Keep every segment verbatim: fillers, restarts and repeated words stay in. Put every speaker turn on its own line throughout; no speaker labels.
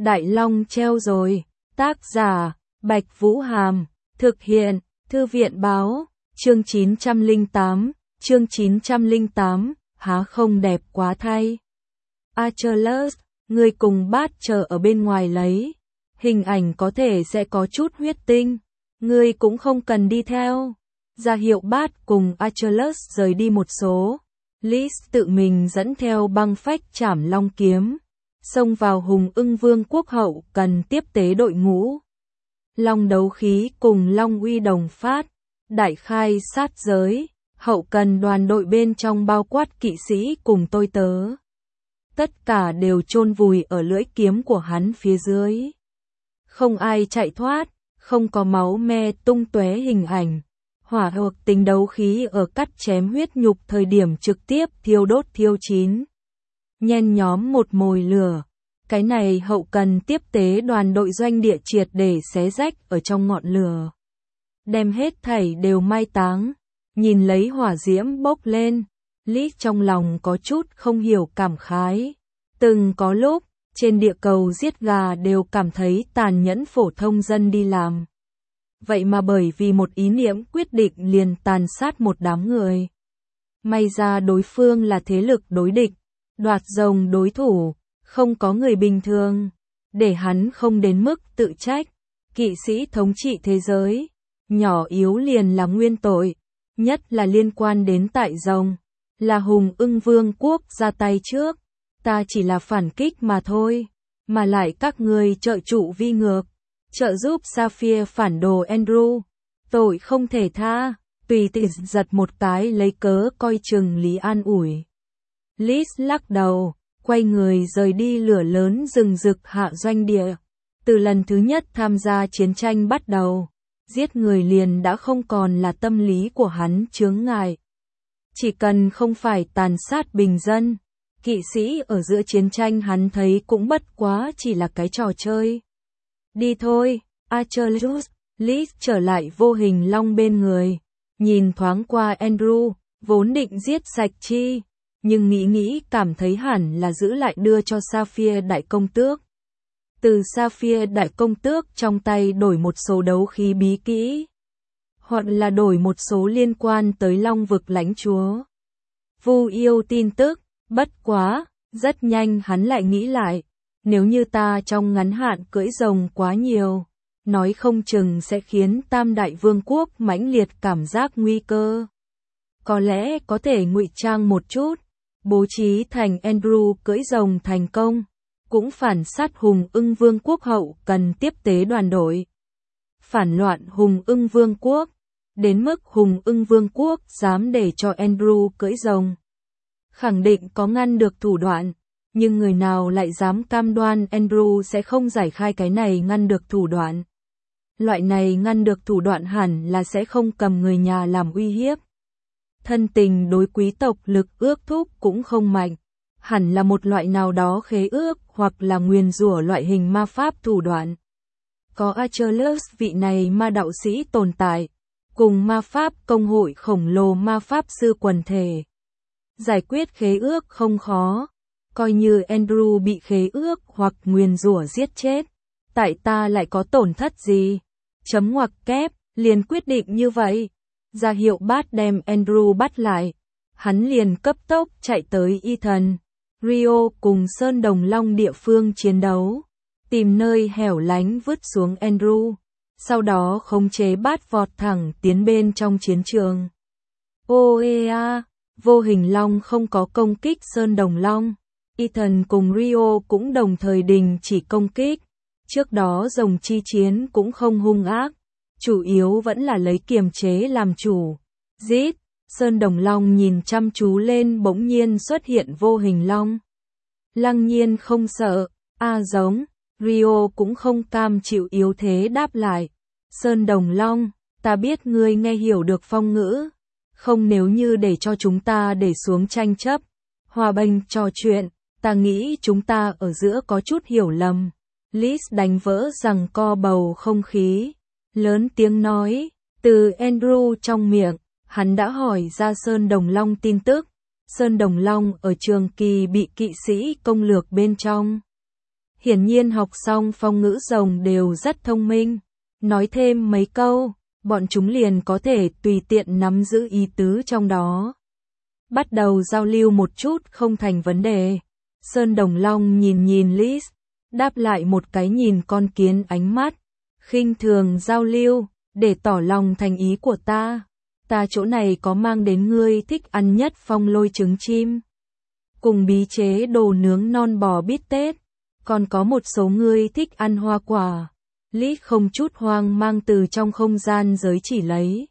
Đại Long treo rồi. Tác giả, Bạch Vũ Hàm. Thực hiện, Thư viện báo. Chương chín trăm lẻ tám, chương chín trăm lẻ tám, há không đẹp quá thay. Achilles, ngươi cùng bát chờ ở bên ngoài lấy. Hình ảnh có thể sẽ có chút huyết tinh. Ngươi cũng không cần đi theo. Ra hiệu bát cùng Achilles rời đi một số. Lys tự mình dẫn theo băng phách trảm long kiếm. Xông vào Hùng Ưng Vương quốc hậu cần tiếp tế đội ngũ. Long đấu khí cùng Long uy đồng phát. Đại khai sát giới. Hậu cần đoàn đội bên trong bao quát kỵ sĩ cùng tôi tớ. Tất cả đều chôn vùi ở lưỡi kiếm của hắn phía dưới. Không ai chạy thoát, không có máu me tung tóe hình ảnh. Hỏa hoặc tính đấu khí ở cắt chém huyết nhục thời điểm trực tiếp thiêu đốt thiêu chín. Nhen nhóm một mồi lửa. Cái này hậu cần tiếp tế đoàn đội doanh địa triệt để xé rách ở trong ngọn lửa. Đem hết thảy đều mai táng. Nhìn lấy hỏa diễm bốc lên. Lít trong lòng có chút không hiểu cảm khái. Từng có lúc, trên địa cầu giết gà đều cảm thấy tàn nhẫn phổ thông dân đi làm. Vậy mà bởi vì một ý niệm quyết định liền tàn sát một đám người. May ra đối phương là thế lực đối địch, đoạt rồng đối thủ, không có người bình thường. Để hắn không đến mức tự trách. Kỵ sĩ thống trị thế giới, nhỏ yếu liền là nguyên tội, nhất là liên quan đến tại rồng. Là Hùng Ưng Vương quốc ra tay trước, ta chỉ là phản kích mà thôi, mà lại các người trợ trụ vi ngược, trợ giúp Sapphire phản đồ Andrew, tội không thể tha, tùy tiện giật một cái lấy cớ coi chừng Lý an ủi. Liz lắc đầu, quay người rời đi lửa lớn rừng rực hạ doanh địa. Từ lần thứ nhất tham gia chiến tranh bắt đầu, giết người liền đã không còn là tâm lý của hắn chướng ngại. Chỉ cần không phải tàn sát bình dân, kỵ sĩ ở giữa chiến tranh hắn thấy cũng bất quá chỉ là cái trò chơi. Đi thôi, Achilles, Lys trở lại vô hình long bên người, nhìn thoáng qua Andrew, vốn định giết sạch chi, nhưng nghĩ nghĩ cảm thấy hẳn là giữ lại đưa cho Sapphire đại công tước. Từ Sapphire đại công tước trong tay đổi một số đấu khí bí kỹ, hoặc là đổi một số liên quan tới Long vực lãnh chúa. Vu yêu tin tức, bất quá, rất nhanh hắn lại nghĩ lại, nếu như ta trong ngắn hạn cưỡi rồng quá nhiều, nói không chừng sẽ khiến Tam Đại Vương quốc mãnh liệt cảm giác nguy cơ. Có lẽ có thể ngụy trang một chút, bố trí thành Andrew cưỡi rồng thành công, cũng phản sát Hùng Ưng Vương quốc hậu cần tiếp tế đoàn đội. Phản loạn Hùng Ưng Vương quốc. Đến mức Hùng Ưng Vương quốc dám để cho Andrew cưỡi rồng. Khẳng định có ngăn được thủ đoạn, nhưng người nào lại dám cam đoan Andrew sẽ không giải khai cái này ngăn được thủ đoạn. Loại này ngăn được thủ đoạn hẳn là sẽ không cầm người nhà làm uy hiếp. Thân tình đối quý tộc lực ước thúc cũng không mạnh, hẳn là một loại nào đó khế ước hoặc là nguyền rủa loại hình ma pháp thủ đoạn. Có Achilles vị này ma đạo sĩ tồn tại. Cùng ma pháp công hội khổng lồ ma pháp sư quần thể. Giải quyết khế ước không khó, coi như Andrew bị khế ước hoặc nguyền rủa giết chết, tại ta lại có tổn thất gì? Chấm ngoặc kép, liền quyết định như vậy. Ra hiệu bát đem Andrew bắt lại, hắn liền cấp tốc chạy tới Ethan, Rio cùng Sơn Đồng Long địa phương chiến đấu, tìm nơi hẻo lánh vứt xuống Andrew. Sau đó khống chế bát vọt thẳng tiến bên trong chiến trường. Oea, vô hình long không có công kích Sơn Đồng Long. Ethan cùng Rio cũng đồng thời đình chỉ công kích. Trước đó rồng chi chiến cũng không hung ác. Chủ yếu vẫn là lấy kiềm chế làm chủ. Giết, Sơn Đồng Long nhìn chăm chú lên bỗng nhiên xuất hiện vô hình long. Lăng nhiên không sợ, a giống. Rio cũng không cam chịu yếu thế đáp lại. Sơn Đồng Long, ta biết ngươi nghe hiểu được phong ngữ. Không nếu như để cho chúng ta để xuống tranh chấp. Hòa bình trò chuyện, ta nghĩ chúng ta ở giữa có chút hiểu lầm. Liz đánh vỡ rằng co bầu không khí. Lớn tiếng nói, từ Andrew trong miệng, hắn đã hỏi ra Sơn Đồng Long tin tức. Sơn Đồng Long ở Trường Kỳ bị kỵ sĩ công lược bên trong. Hiển nhiên học xong phong ngữ rồng đều rất thông minh. Nói thêm mấy câu, bọn chúng liền có thể tùy tiện nắm giữ ý tứ trong đó. Bắt đầu giao lưu một chút không thành vấn đề. Sơn Đồng Long nhìn nhìn Liz, đáp lại một cái nhìn con kiến ánh mắt. Khinh thường giao lưu, để tỏ lòng thành ý của ta. Ta chỗ này có mang đến ngươi thích ăn nhất phong lôi trứng chim. Cùng bí chế đồ nướng non bò bít tết. Còn có một số ngươi thích ăn hoa quả. Lý không chút hoang mang từ trong không gian giới chỉ lấy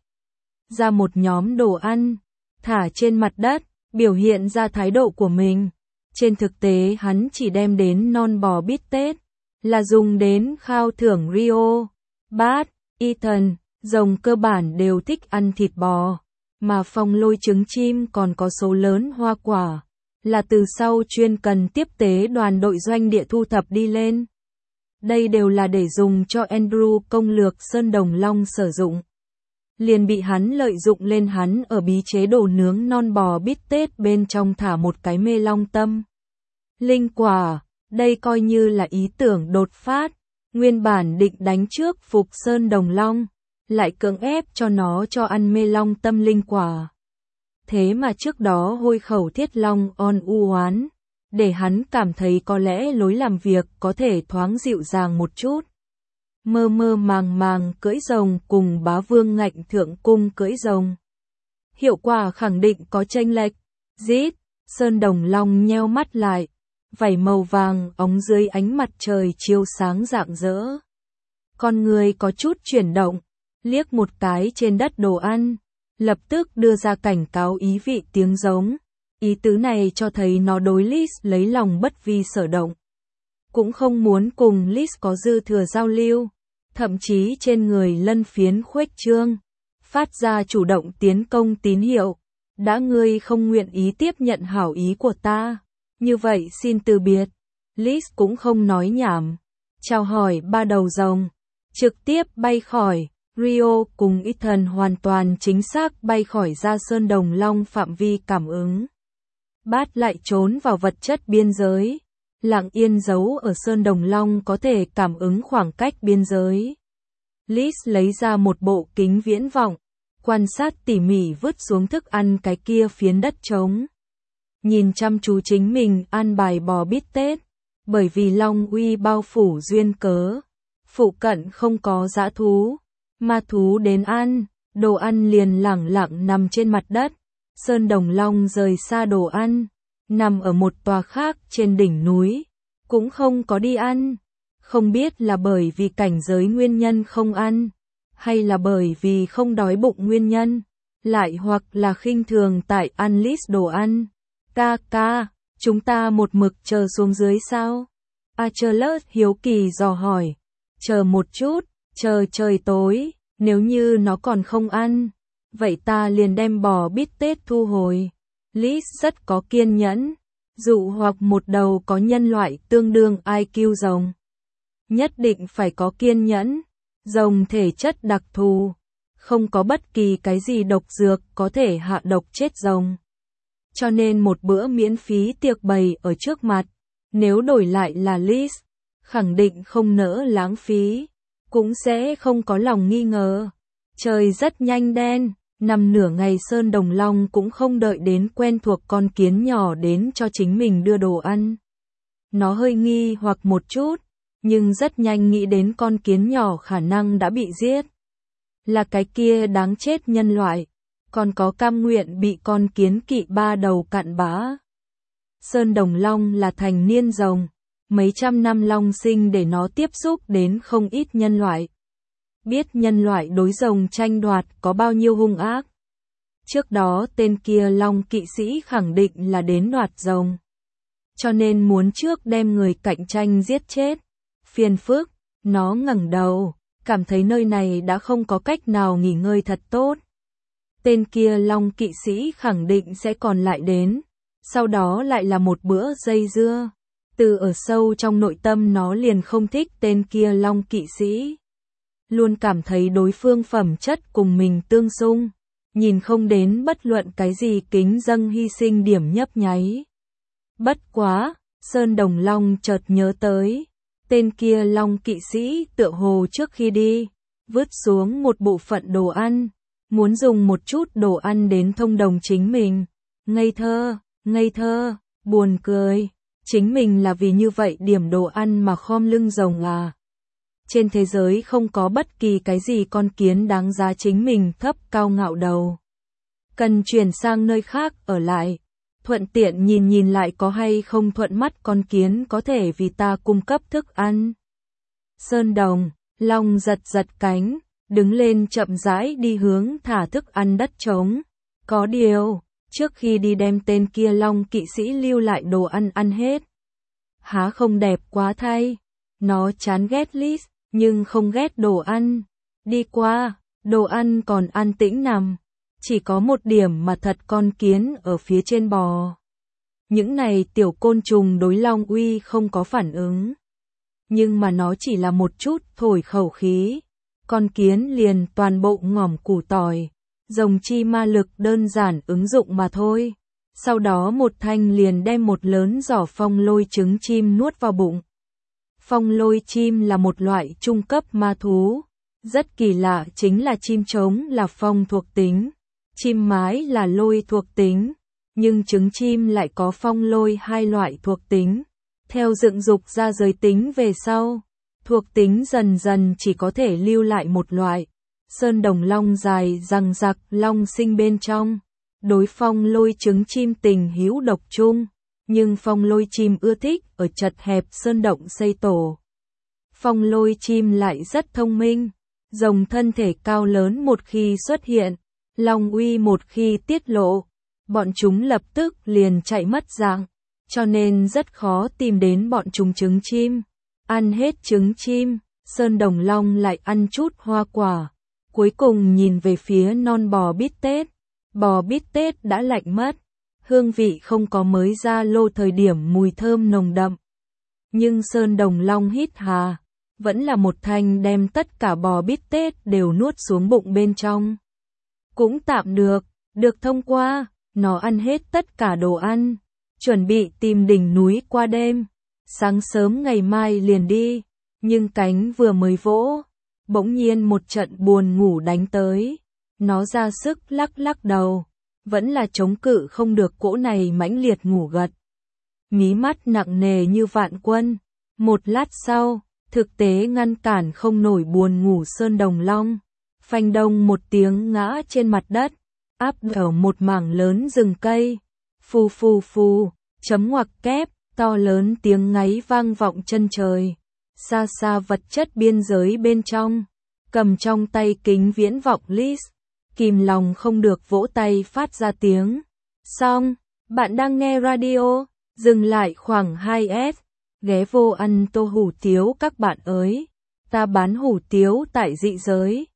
ra một nhóm đồ ăn, thả trên mặt đất, biểu hiện ra thái độ của mình. Trên thực tế hắn chỉ đem đến non bò bít tết, là dùng đến khao thưởng Rio, Bart, Ethan, rồng cơ bản đều thích ăn thịt bò, mà phong lôi trứng chim còn có số lớn hoa quả, là từ sau chuyên cần tiếp tế đoàn đội doanh địa thu thập đi lên. Đây đều là để dùng cho Andrew công lược Sơn Đồng Long sử dụng. Liền bị hắn lợi dụng lên hắn ở bí chế đồ nướng non bò bít tết bên trong thả một cái mê long tâm. Linh quả, đây coi như là ý tưởng đột phát, nguyên bản định đánh trước phục Sơn Đồng Long, lại cưỡng ép cho nó cho ăn mê long tâm linh quả. Thế mà trước đó hôi khẩu Thiết Long on u oán, để hắn cảm thấy có lẽ lối làm việc có thể thoáng dịu dàng một chút. Mơ mơ màng màng cưỡi rồng cùng bá vương ngạnh thượng cung cưỡi rồng. Hiệu quả khẳng định có chênh lệch. Rít, Sơn Đồng Long nheo mắt lại, vảy màu vàng óng dưới ánh mặt trời chiếu sáng rạng rỡ. Con người có chút chuyển động, liếc một cái trên đất đồ ăn, lập tức đưa ra cảnh cáo ý vị tiếng giống. Ý tứ này cho thấy nó đối Liz lấy lòng bất vi sở động. Cũng không muốn cùng Liz có dư thừa giao lưu, thậm chí trên người lân phiến khuếch trương, phát ra chủ động tiến công tín hiệu. Đã ngươi không nguyện ý tiếp nhận hảo ý của ta, như vậy xin từ biệt. Liz cũng không nói nhảm, chào hỏi ba đầu rồng, trực tiếp bay khỏi. Rio cùng Ethan hoàn toàn chính xác bay khỏi ra Sơn Đồng Long phạm vi cảm ứng. Bát lại trốn vào vật chất biên giới, lặng yên giấu ở Sơn Đồng Long có thể cảm ứng khoảng cách biên giới. Liz lấy ra một bộ kính viễn vọng, quan sát tỉ mỉ vứt xuống thức ăn cái kia phiến đất trống. Nhìn chăm chú chính mình ăn bài bò bít tết, bởi vì Long uy bao phủ duyên cớ, phụ cận không có dã thú, ma thú đến ăn, đồ ăn liền lẳng lặng nằm trên mặt đất. Sơn Đồng Long rời xa đồ ăn, nằm ở một tòa khác trên đỉnh núi, cũng không có đi ăn. Không biết là bởi vì cảnh giới nguyên nhân không ăn, hay là bởi vì không đói bụng nguyên nhân, lại hoặc là khinh thường tại ăn list đồ ăn. Ca ca, chúng ta một mực chờ xuống dưới sao? Achilles hiếu kỳ dò hỏi. Chờ một chút, chờ trời tối, nếu như nó còn không ăn, vậy ta liền đem bò bít tết thu hồi. Liz rất có kiên nhẫn, dụ hoặc một đầu có nhân loại tương đương I Q rồng. Nhất định phải có kiên nhẫn, rồng thể chất đặc thù, không có bất kỳ cái gì độc dược có thể hạ độc chết rồng. Cho nên một bữa miễn phí tiệc bày ở trước mặt, nếu đổi lại là Liz, khẳng định không nỡ lãng phí, cũng sẽ không có lòng nghi ngờ. Trời rất nhanh đen, nằm nửa ngày Sơn Đồng Long cũng không đợi đến quen thuộc con kiến nhỏ đến cho chính mình đưa đồ ăn. Nó hơi nghi hoặc một chút, nhưng rất nhanh nghĩ đến con kiến nhỏ khả năng đã bị giết. Là cái kia đáng chết nhân loại, còn có cam nguyện bị con kiến kỵ ba đầu cặn bã. Sơn Đồng Long là thành niên rồng, mấy trăm năm long sinh để nó tiếp xúc đến không ít nhân loại. Biết nhân loại đối rồng tranh đoạt có bao nhiêu hung ác. Trước đó tên kia long kỵ sĩ khẳng định là đến đoạt rồng. Cho nên muốn trước đem người cạnh tranh giết chết. Phiền phức, nó ngẩng đầu, cảm thấy nơi này đã không có cách nào nghỉ ngơi thật tốt. Tên kia long kỵ sĩ khẳng định sẽ còn lại đến, sau đó lại là một bữa dây dưa. Từ ở sâu trong nội tâm nó liền không thích tên kia long kỵ sĩ. Luôn cảm thấy đối phương phẩm chất cùng mình tương xung, nhìn không đến bất luận cái gì kính dâng hy sinh điểm nhấp nháy. Bất quá, Sơn Đồng Long chợt nhớ tới, Tên kia Long kỵ sĩ tựa hồ trước khi đi, vứt xuống một bộ phận đồ ăn, muốn dùng một chút đồ ăn đến thông đồng chính mình. Ngây thơ, ngây thơ, buồn cười, chính mình là vì như vậy điểm đồ ăn mà khom lưng rồng à. Trên thế giới không có bất kỳ cái gì con kiến đáng giá chính mình thấp cao ngạo đầu. Cần chuyển sang nơi khác ở lại, thuận tiện nhìn nhìn lại có hay không thuận mắt con kiến có thể vì ta cung cấp thức ăn. Sơn Đồng, Long giật giật cánh, đứng lên chậm rãi đi hướng thả thức ăn đất trống. Có điều, trước khi đi đem tên kia Long kỵ sĩ lưu lại đồ ăn ăn hết. Há không đẹp quá thay, nó chán ghét Liz, nhưng không ghét đồ ăn. Đi qua, đồ ăn còn an tĩnh nằm. Chỉ có một điểm mà thật con kiến ở phía trên bò. Những này tiểu côn trùng đối Long Uy không có phản ứng. Nhưng mà nó chỉ là một chút thổi khẩu khí. Con kiến liền toàn bộ ngỏm củ tỏi. Rồng chi ma lực đơn giản ứng dụng mà thôi. Sau đó một thanh liền đem một lớn giỏ phong lôi trứng chim nuốt vào bụng. Phong lôi chim là một loại trung cấp ma thú. Rất kỳ lạ chính là chim trống là phong thuộc tính. Chim mái là lôi thuộc tính, nhưng trứng chim lại có phong lôi hai loại thuộc tính. Theo dựng dục ra giới tính về sau, thuộc tính dần dần chỉ có thể lưu lại một loại. Sơn Đồng Long dài rằng rặc long sinh bên trong, đối phong lôi trứng chim tình hữu độc chung, nhưng phong lôi chim ưa thích ở chật hẹp sơn động xây tổ. Phong lôi chim lại rất thông minh, rồng thân thể cao lớn một khi xuất hiện. Long uy một khi tiết lộ, bọn chúng lập tức liền chạy mất dạng, cho nên rất khó tìm đến bọn chúng trứng chim. Ăn hết trứng chim, Sơn Đồng Long lại ăn chút hoa quả, cuối cùng nhìn về phía non bò bít tết. Bò bít tết đã lạnh mất, hương vị không có mới ra lô thời điểm mùi thơm nồng đậm. Nhưng Sơn Đồng Long hít hà, vẫn là một thanh đem tất cả bò bít tết đều nuốt xuống bụng bên trong. Cũng tạm được, được thông qua, nó ăn hết tất cả đồ ăn, chuẩn bị tìm đỉnh núi qua đêm, sáng sớm ngày mai liền đi, nhưng cánh vừa mới vỗ, bỗng nhiên một trận buồn ngủ đánh tới, nó ra sức lắc lắc đầu, vẫn là chống cự không được cỗ này mãnh liệt ngủ gật. Mí mắt nặng nề như vạn quân, một lát sau, thực tế ngăn cản không nổi buồn ngủ Sơn Đồng Long. Phanh đông một tiếng ngã trên mặt đất, áp ở một mảng lớn rừng cây. Phù phù phù, chấm ngoặc kép, to lớn tiếng ngáy vang vọng chân trời. Xa xa vật chất biên giới bên trong, cầm trong tay kính viễn vọng Liz, kìm lòng không được vỗ tay phát ra tiếng. Xong, bạn đang nghe radio, dừng lại khoảng hai S, ghé vô ăn tô hủ tiếu các bạn ơi. Ta bán hủ tiếu tại dị giới.